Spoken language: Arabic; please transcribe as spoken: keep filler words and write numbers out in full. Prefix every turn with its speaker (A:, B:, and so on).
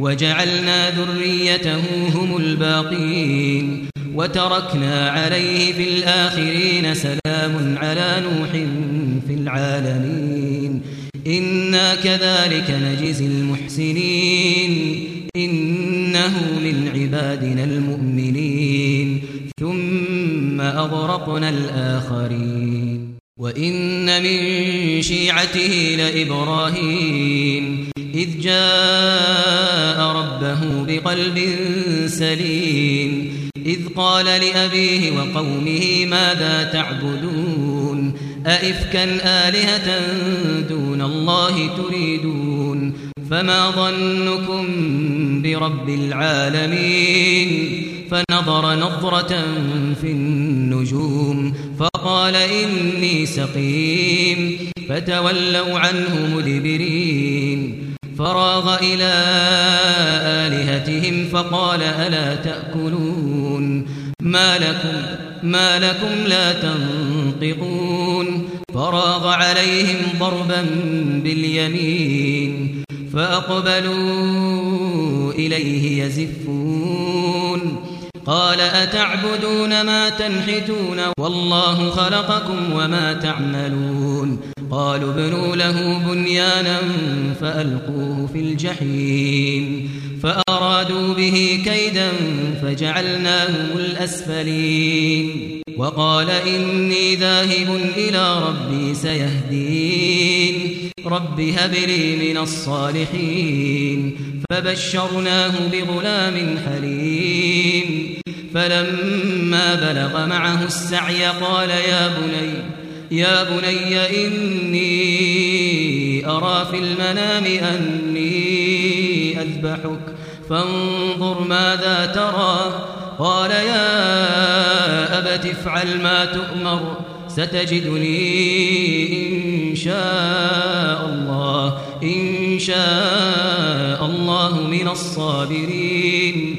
A: وجعلنا ذريته هم الباقين وتركنا عليه في الآخرين سلام على نوح في العالمين إنا كذلك نجزي المحسنين إنه من عبادنا المؤمنين ثم أغرقنا الآخرين وإن من شيعته لإبراهيم إذ جاء ربه بقلب سليم إذ قال لأبيه وقومه ماذا تعبدون أئفكا آلهة دون الله تريدون فما ظنكم برب العالمين فنظر نظرة في النجوم فقال إني سقيم فتولوا عنه مدبرين فراغ إلى آلهتهم فقال ألا تأكلون ما لكم, ما لكم لا تنطقون فراغ عليهم ضربا باليمين فأقبلوا إليه يزفون قال أتعبدون ما تنحتون والله خلقكم وما تعملون قالوا ابنوا له بنيانا فألقوه في الجحيم فأرادوا به كيدا فجعلناهم الأسفلين وقال إني ذاهب إلى ربي سيهدين رب هب لي من الصالحين فبشرناه بغلام حليم فلما بلغ معه السعي قال يا بني يا بني إني أرى في المنام أني أذبحك فانظر ماذا ترى قال يا أبت افعل ما تؤمر ستجدني إن شاء الله إن شاء الله من الصابرين